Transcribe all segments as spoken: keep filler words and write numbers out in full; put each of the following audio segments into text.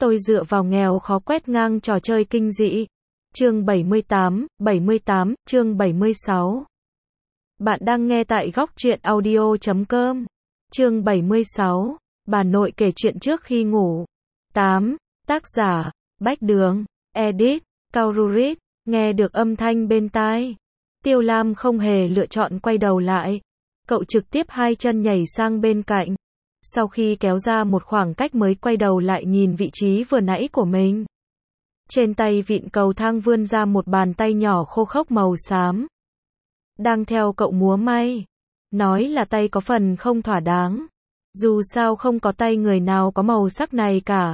Tôi dựa vào nghèo khó quét ngang trò chơi kinh dị. Chương bảy mươi tám, bảy mươi tám, chương bảy mươi sáu. Bạn đang nghe tại góc truyện audio chấm com. Chương bảy mươi sáu, bà nội kể chuyện trước khi ngủ. tám. Tác giả, Bách Đường, Edit, Kaururit, nghe được âm thanh bên tai. Tiêu Lam không hề lựa chọn quay đầu lại. Cậu trực tiếp hai chân nhảy sang bên cạnh. Sau khi kéo ra một khoảng cách mới quay đầu lại nhìn vị trí vừa nãy của mình. Trên tay vịn cầu thang vươn ra một bàn tay nhỏ khô khốc màu xám. Đang theo cậu múa may. Nói là tay có phần không thỏa đáng. Dù sao không có tay người nào có màu sắc này cả.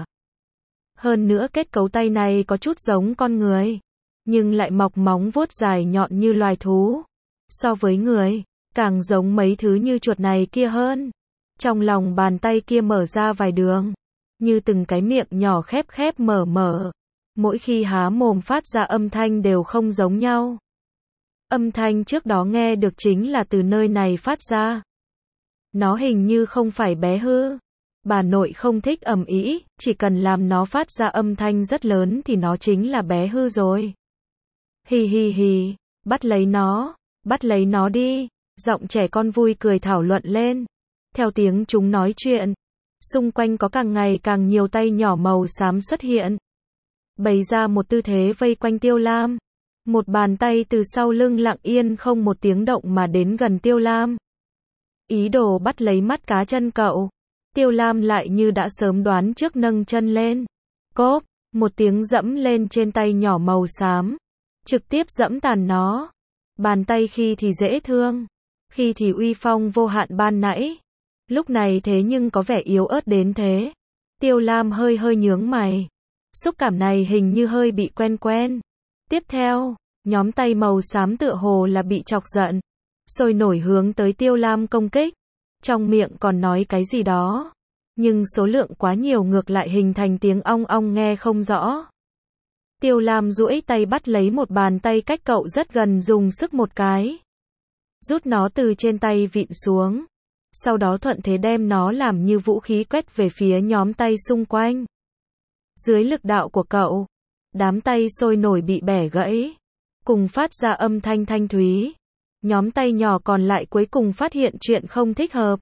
Hơn nữa kết cấu tay này có chút giống con người. Nhưng lại mọc móng vuốt dài nhọn như loài thú. So với người, càng giống mấy thứ như chuột này kia hơn. Trong lòng bàn tay kia mở ra vài đường. Như từng cái miệng nhỏ khép khép mở mở. Mỗi khi há mồm phát ra âm thanh đều không giống nhau. Âm thanh trước đó nghe được chính là từ nơi này phát ra. Nó hình như không phải bé hư. Bà nội không thích ầm ĩ, chỉ cần làm nó phát ra âm thanh rất lớn thì nó chính là bé hư rồi. Hì hì hì, bắt lấy nó, bắt lấy nó đi. Giọng trẻ con vui cười thảo luận lên. Theo tiếng chúng nói chuyện, xung quanh có càng ngày càng nhiều tay nhỏ màu xám xuất hiện. Bày ra một tư thế vây quanh Tiêu Lam. Một bàn tay từ sau lưng lặng yên không một tiếng động mà đến gần Tiêu Lam. Ý đồ bắt lấy mắt cá chân cậu. Tiêu Lam lại như đã sớm đoán trước nâng chân lên. Cốp, một tiếng dẫm lên trên tay nhỏ màu xám. Trực tiếp dẫm tàn nó. Bàn tay khi thì dễ thương, khi thì uy phong vô hạn ban nãy. Lúc này thế nhưng có vẻ yếu ớt đến thế. Tiêu Lam hơi hơi nhướng mày. Xúc cảm này hình như hơi bị quen quen. Tiếp theo, nhóm tay màu xám tựa hồ là bị chọc giận. Sôi nổi hướng tới Tiêu Lam công kích. Trong miệng còn nói cái gì đó. Nhưng số lượng quá nhiều ngược lại hình thành tiếng ong ong nghe không rõ. Tiêu Lam duỗi tay bắt lấy một bàn tay cách cậu rất gần dùng sức một cái. Rút nó từ trên tay vịn xuống. Sau đó thuận thế đem nó làm như vũ khí quét về phía nhóm tay xung quanh. Dưới lực đạo của cậu, đám tay sôi nổi bị bẻ gãy, cùng phát ra âm thanh thanh thúy. Nhóm tay nhỏ còn lại cuối cùng phát hiện chuyện không thích hợp.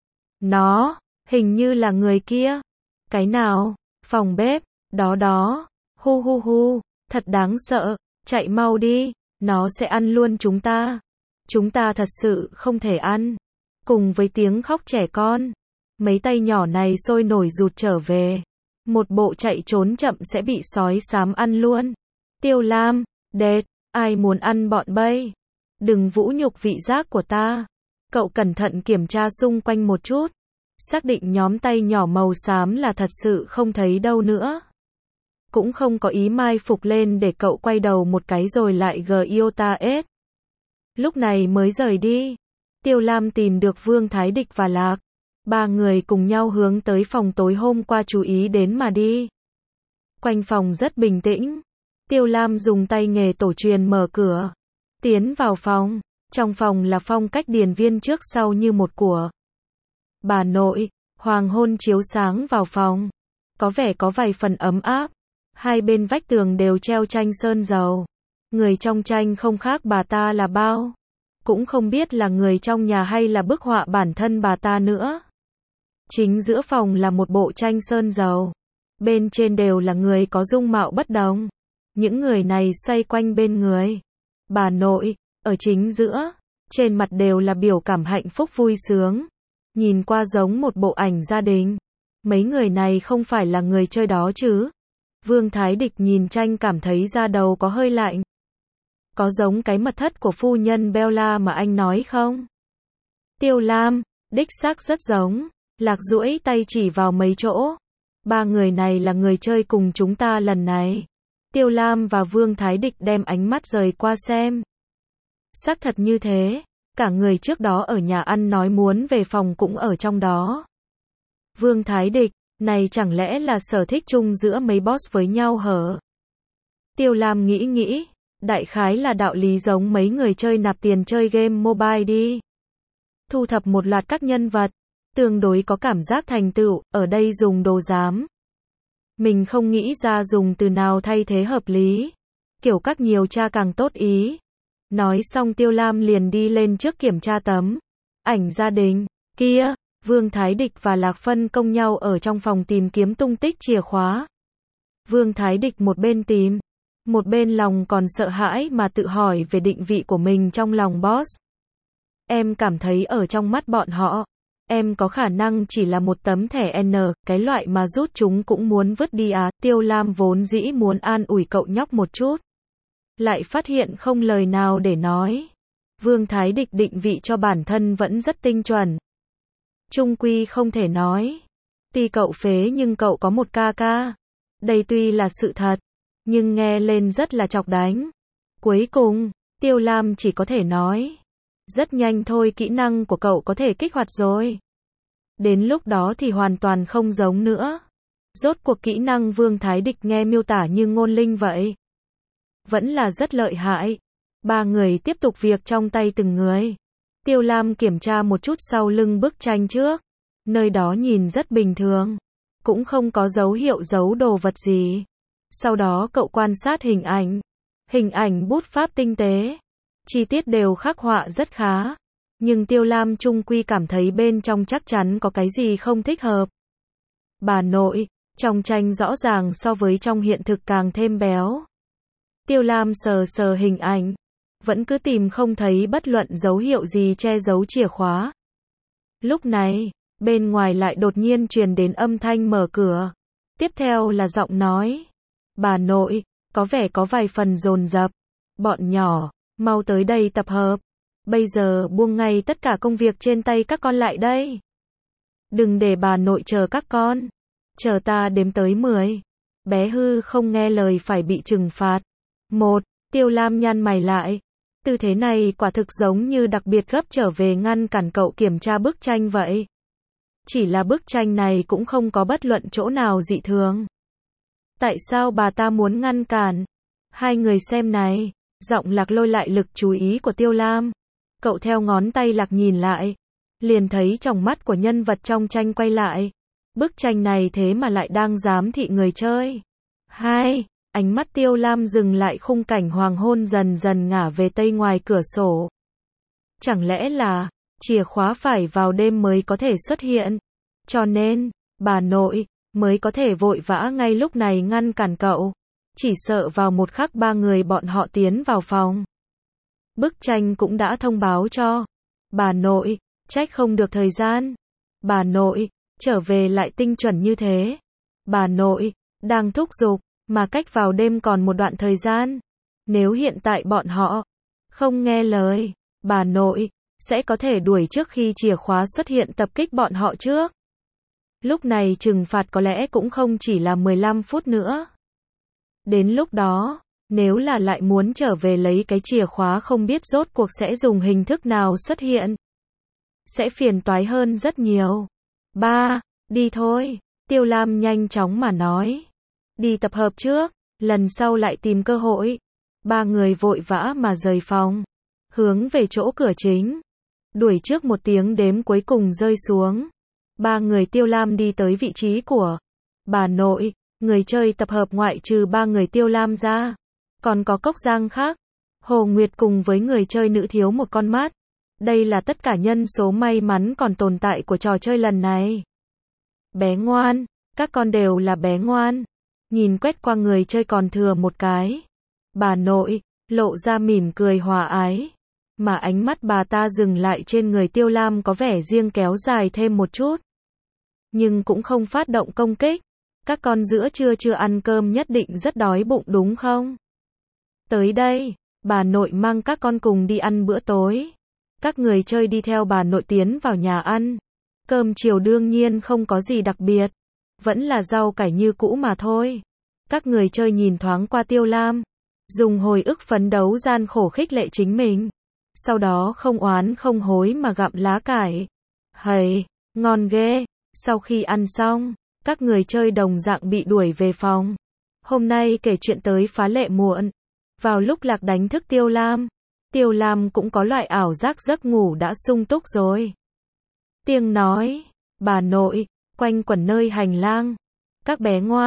Nó, hình như là người kia. Cái nào? Phòng bếp, đó đó. Hu hu hu, thật đáng sợ, chạy mau đi, nó sẽ ăn luôn chúng ta. Chúng ta thật sự không thể ăn. Cùng với tiếng khóc trẻ con, mấy tay nhỏ này sôi nổi rụt trở về. Một bộ chạy trốn chậm sẽ bị sói xám ăn luôn. Tiêu Lam, đệt, ai muốn ăn bọn bay? Đừng vũ nhục vị giác của ta. Cậu cẩn thận kiểm tra xung quanh một chút. Xác định nhóm tay nhỏ màu xám là thật sự không thấy đâu nữa. Cũng không có ý mai phục lên để cậu quay đầu một cái rồi lại giota ết. Lúc này mới rời đi. Tiêu Lam tìm được Vương Thái Địch và Lạc. Ba người cùng nhau hướng tới phòng tối hôm qua chú ý đến mà đi. Quanh phòng rất bình tĩnh. Tiêu Lam dùng tay nghề tổ truyền mở cửa. Tiến vào phòng. Trong phòng là phong cách điền viên trước sau như một của bà nội. Hoàng hôn chiếu sáng vào phòng. Có vẻ có vài phần ấm áp. Hai bên vách tường đều treo tranh sơn dầu. Người trong tranh không khác bà ta là bao. Cũng không biết là người trong nhà hay là bức họa bản thân bà ta nữa. Chính giữa phòng là một bộ tranh sơn dầu. Bên trên đều là người có dung mạo bất đồng. Những người này xoay quanh bên người bà nội, ở chính giữa. Trên mặt đều là biểu cảm hạnh phúc vui sướng. Nhìn qua giống một bộ ảnh gia đình. Mấy người này không phải là người chơi đó chứ? Vương Thái Địch nhìn tranh cảm thấy da đầu có hơi lạnh. Có giống cái mật thất của phu nhân Bella mà anh nói không? Tiêu Lam, đích xác rất giống. Lạc duỗi tay chỉ vào mấy chỗ. Ba người này là người chơi cùng chúng ta lần này. Tiêu Lam và Vương Thái Địch đem ánh mắt rời qua xem. Xác thật như thế. Cả người trước đó ở nhà ăn nói muốn về phòng cũng ở trong đó. Vương Thái Địch, này chẳng lẽ là sở thích chung giữa mấy boss với nhau hở? Tiêu Lam nghĩ nghĩ. Đại khái là đạo lý giống mấy người chơi nạp tiền chơi game mobile đi. Thu thập một loạt các nhân vật. Tương đối có cảm giác thành tựu, ở đây dùng đồ giám. Mình không nghĩ ra dùng từ nào thay thế hợp lý. Kiểu các nhiều cha càng tốt ý. Nói xong Tiêu Lam liền đi lên trước kiểm tra tấm ảnh gia đình. Kia, Vương Thái Địch và Lạc phân công nhau ở trong phòng tìm kiếm tung tích chìa khóa. Vương Thái Địch một bên tìm, một bên lòng còn sợ hãi mà tự hỏi về định vị của mình trong lòng boss. Em cảm thấy ở trong mắt bọn họ, em có khả năng chỉ là một tấm thẻ N, cái loại mà rút chúng cũng muốn vứt đi à. Tiêu Lam vốn dĩ muốn an ủi cậu nhóc một chút, lại phát hiện không lời nào để nói. Vương Thái Địch định vị cho bản thân vẫn rất tinh chuẩn. Chung quy không thể nói. Tuy cậu phế nhưng cậu có một ca ca. Đây tuy là sự thật, nhưng nghe lên rất là chọc đánh. Cuối cùng, Tiêu Lam chỉ có thể nói. Rất nhanh thôi kỹ năng của cậu có thể kích hoạt rồi. Đến lúc đó thì hoàn toàn không giống nữa. Rốt cuộc kỹ năng Vương Thái Địch nghe miêu tả như ngôn linh vậy. Vẫn là rất lợi hại. Ba người tiếp tục việc trong tay từng người. Tiêu Lam kiểm tra một chút sau lưng bức tranh trước. Nơi đó nhìn rất bình thường. Cũng không có dấu hiệu giấu đồ vật gì. Sau đó cậu quan sát hình ảnh. Hình ảnh bút pháp tinh tế. Chi tiết đều khắc họa rất khá. Nhưng Tiêu Lam chung quy cảm thấy bên trong chắc chắn có cái gì không thích hợp. Bà nội, trong tranh rõ ràng so với trong hiện thực càng thêm béo. Tiêu Lam sờ sờ hình ảnh. Vẫn cứ tìm không thấy bất luận dấu hiệu gì che giấu chìa khóa. Lúc này, bên ngoài lại đột nhiên truyền đến âm thanh mở cửa. Tiếp theo là giọng nói. Bà nội, có vẻ có vài phần dồn dập. Bọn nhỏ, mau tới đây tập hợp. Bây giờ buông ngay tất cả công việc trên tay các con lại đây. Đừng để bà nội chờ các con. Chờ ta đếm tới mười. Bé hư không nghe lời phải bị trừng phạt. Một, Tiêu Lam nhăn mày lại. Tư thế này quả thực giống như đặc biệt gấp trở về ngăn cản cậu kiểm tra bức tranh vậy. Chỉ là bức tranh này cũng không có bất luận chỗ nào dị thường. Tại sao bà ta muốn ngăn cản? Hai người xem này. Giọng Lạc lôi lại lực chú ý của Tiêu Lam. Cậu theo ngón tay Lạc nhìn lại. Liền thấy trong mắt của nhân vật trong tranh quay lại. Bức tranh này thế mà lại đang giám thị người chơi. Hai. Ánh mắt Tiêu Lam dừng lại khung cảnh hoàng hôn dần dần ngả về tây ngoài cửa sổ. Chẳng lẽ là, chìa khóa phải vào đêm mới có thể xuất hiện. Cho nên, bà nội, mới có thể vội vã ngay lúc này ngăn cản cậu. Chỉ sợ vào một khắc ba người bọn họ tiến vào phòng. Bức tranh cũng đã thông báo cho. Bà nội, trách không được thời gian. Bà nội, trở về lại tinh chuẩn như thế. Bà nội, đang thúc giục. Mà cách vào đêm còn một đoạn thời gian. Nếu hiện tại bọn họ không nghe lời, bà nội sẽ có thể đuổi trước khi chìa khóa xuất hiện tập kích bọn họ trước. Lúc này trừng phạt có lẽ cũng không chỉ là mười lăm phút nữa. Đến lúc đó, nếu là lại muốn trở về lấy cái chìa khóa không biết rốt cuộc sẽ dùng hình thức nào xuất hiện. Sẽ phiền toái hơn rất nhiều. Ba, đi thôi. Tiêu Lam nhanh chóng mà nói. Đi tập hợp trước, lần sau lại tìm cơ hội. Ba người vội vã mà rời phòng, hướng về chỗ cửa chính. Đuổi trước một tiếng đếm cuối cùng rơi xuống. Ba người Tiêu Lam đi tới vị trí của bà nội. Người chơi tập hợp ngoại trừ ba người Tiêu Lam ra, còn có Cốc Giang khác. Hồ Nguyệt cùng với người chơi nữ thiếu một con mắt. Đây là tất cả nhân số may mắn còn tồn tại của trò chơi lần này. Bé ngoan, các con đều là bé ngoan. Nhìn quét qua người chơi còn thừa một cái. Bà nội, lộ ra mỉm cười hòa ái. Mà ánh mắt bà ta dừng lại trên người Tiêu Lam có vẻ riêng kéo dài thêm một chút. Nhưng cũng không phát động công kích. Các con giữa trưa chưa ăn cơm nhất định rất đói bụng đúng không? Tới đây, bà nội mang các con cùng đi ăn bữa tối. Các người chơi đi theo bà nội tiến vào nhà ăn. Cơm chiều đương nhiên không có gì đặc biệt. Vẫn là rau cải như cũ mà thôi. Các người chơi nhìn thoáng qua Tiêu Lam. Dùng hồi ức phấn đấu gian khổ khích lệ chính mình. Sau đó không oán không hối mà gặm lá cải. Hầy, ngon ghê. Sau khi ăn xong, các người chơi đồng dạng bị đuổi về phòng. Hôm nay kể chuyện tới phá lệ muộn. Vào lúc Lạc đánh thức Tiêu Lam, Tiêu Lam cũng có loại ảo giác giấc ngủ đã sung túc rồi. Tiếng nói, bà nội, quanh quẩn nơi hành lang. Các bé ngoan,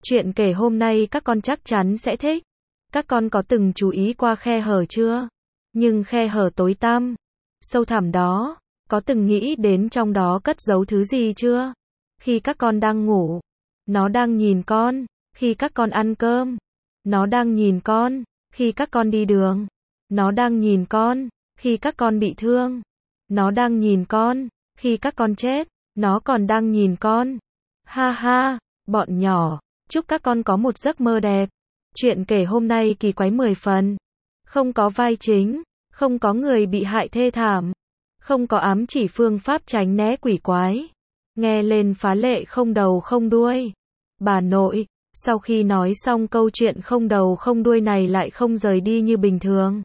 Chuyện kể hôm nay các con chắc chắn sẽ thích. Các con có từng chú ý qua khe hở chưa? Nhưng khe hở tối tăm, sâu thẳm đó, có từng nghĩ đến trong đó cất giấu thứ gì chưa? Khi các con đang ngủ, nó đang nhìn con. Khi các con ăn cơm, nó đang nhìn con. Khi các con đi đường, nó đang nhìn con. Khi các con bị thương, nó đang nhìn con. Khi các con chết, nó còn đang nhìn con. Ha ha, bọn nhỏ, chúc các con có một giấc mơ đẹp. Chuyện kể hôm nay kỳ quái mười phần. Không có vai chính, không có người bị hại thê thảm, không có ám chỉ phương pháp tránh né quỷ quái. Nghe lên phá lệ không đầu không đuôi. Bà nội, sau khi nói xong câu chuyện không đầu không đuôi này lại không rời đi như bình thường.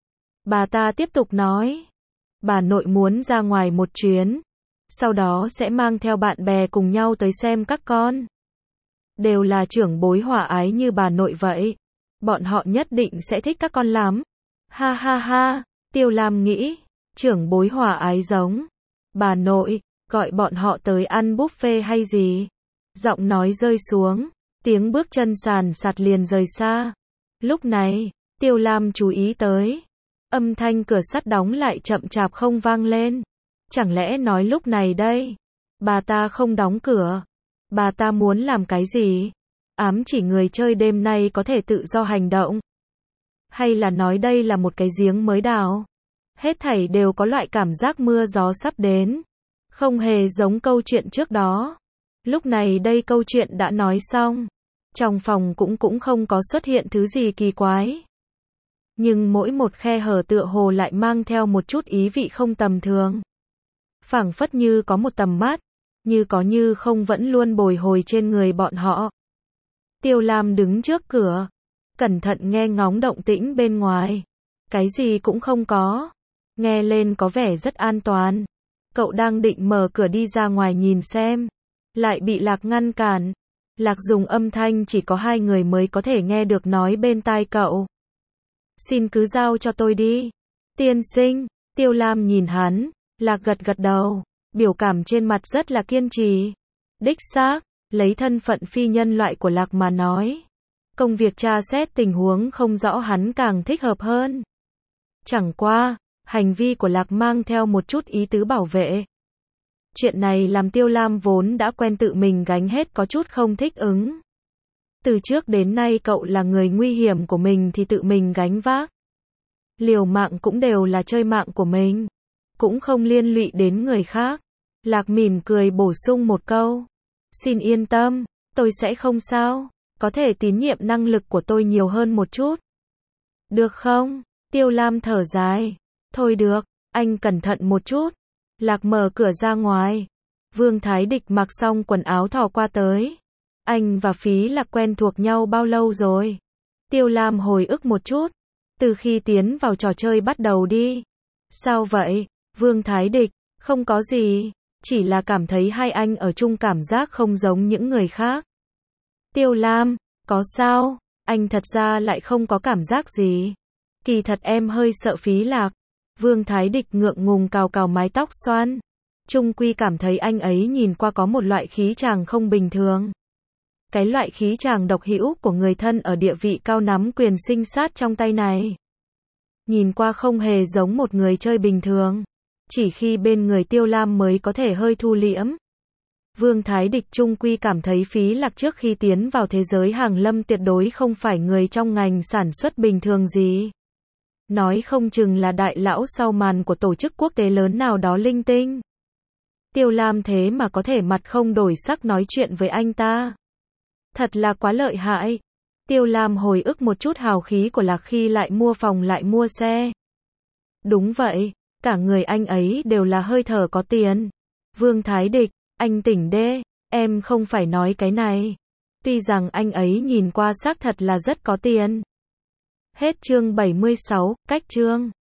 Bà ta tiếp tục nói. Bà nội muốn ra ngoài một chuyến, sau đó sẽ mang theo bạn bè cùng nhau tới xem các con. Đều là trưởng bối hòa ái như bà nội vậy. Bọn họ nhất định sẽ thích các con lắm. Ha ha ha, Tiêu Lam nghĩ, trưởng bối hòa ái giống bà nội, gọi bọn họ tới ăn buffet hay gì? Giọng nói rơi xuống, tiếng bước chân sàn sạt liền rời xa. Lúc này, Tiêu Lam chú ý tới, âm thanh cửa sắt đóng lại chậm chạp không vang lên. Chẳng lẽ nói lúc này đây, bà ta không đóng cửa? Bà ta muốn làm cái gì? Ám chỉ người chơi đêm nay có thể tự do hành động? Hay là nói đây là một cái giếng mới đào? Hết thảy đều có loại cảm giác mưa gió sắp đến. Không hề giống câu chuyện trước đó. Lúc này đây câu chuyện đã nói xong. Trong phòng cũng cũng không có xuất hiện thứ gì kỳ quái. Nhưng mỗi một khe hở tựa hồ lại mang theo một chút ý vị không tầm thường. Phảng phất như có một tầm mắt, như có như không vẫn luôn bồi hồi trên người bọn họ. Tiêu Lam đứng trước cửa, cẩn thận nghe ngóng động tĩnh bên ngoài. Cái gì cũng không có. Nghe lên có vẻ rất an toàn. Cậu đang định mở cửa đi ra ngoài nhìn xem, lại bị Lạc ngăn cản. Lạc dùng âm thanh chỉ có hai người mới có thể nghe được nói bên tai cậu. Xin cứ giao cho tôi đi. Tiên sinh, Tiêu Lam nhìn hắn, Lạc gật gật đầu, biểu cảm trên mặt rất là kiên trì. Đích xác, lấy thân phận phi nhân loại của Lạc mà nói, công việc tra xét tình huống không rõ hắn càng thích hợp hơn. Chẳng qua, hành vi của Lạc mang theo một chút ý tứ bảo vệ. Chuyện này làm Tiêu Lam vốn đã quen tự mình gánh hết có chút không thích ứng. Từ trước đến nay cậu là người nguy hiểm của mình thì tự mình gánh vác. Liều mạng cũng đều là chơi mạng của mình, cũng không liên lụy đến người khác. Lạc mỉm cười bổ sung một câu. Xin yên tâm, tôi sẽ không sao, có thể tín nhiệm năng lực của tôi nhiều hơn một chút. Được không? Tiêu Lam thở dài. Thôi được, anh cẩn thận một chút. Lạc mở cửa ra ngoài. Vương Thái Địch mặc xong quần áo thò qua tới. Anh và Phí Lạc quen thuộc nhau bao lâu rồi? Tiêu Lam hồi ức một chút. Từ khi tiến vào trò chơi bắt đầu đi. Sao vậy? Vương Thái Địch, không có gì. Chỉ là cảm thấy hai anh ở chung cảm giác không giống những người khác. Tiêu Lam, có sao? Anh thật ra lại không có cảm giác gì. Kỳ thật em hơi sợ Phí Lạc. Vương Thái Địch ngượng ngùng cào cào mái tóc xoăn. Trung quy cảm thấy anh ấy nhìn qua có một loại khí chàng không bình thường. Cái loại khí chàng độc hữu của người thân ở địa vị cao nắm quyền sinh sát trong tay này. Nhìn qua không hề giống một người chơi bình thường. Chỉ khi bên người Tiêu Lam mới có thể hơi thu liễm. Vương Thái Địch trung quy cảm thấy Phí Lạc trước khi tiến vào thế giới hàng lâm tuyệt đối không phải người trong ngành sản xuất bình thường gì. Nói không chừng là đại lão sau màn của tổ chức quốc tế lớn nào đó linh tinh. Tiêu Lam thế mà có thể mặt không đổi sắc nói chuyện với anh ta. Thật là quá lợi hại. Tiêu Lam hồi ức một chút hào khí của Lạc khi lại mua phòng lại mua xe. Đúng vậy, cả người anh ấy đều là hơi thở có tiền. Vương Thái Địch, anh tỉnh đê, em không phải nói cái này. Tuy rằng anh ấy nhìn qua xác thật là rất có tiền. Hết chương bảy mươi sáu, cách chương.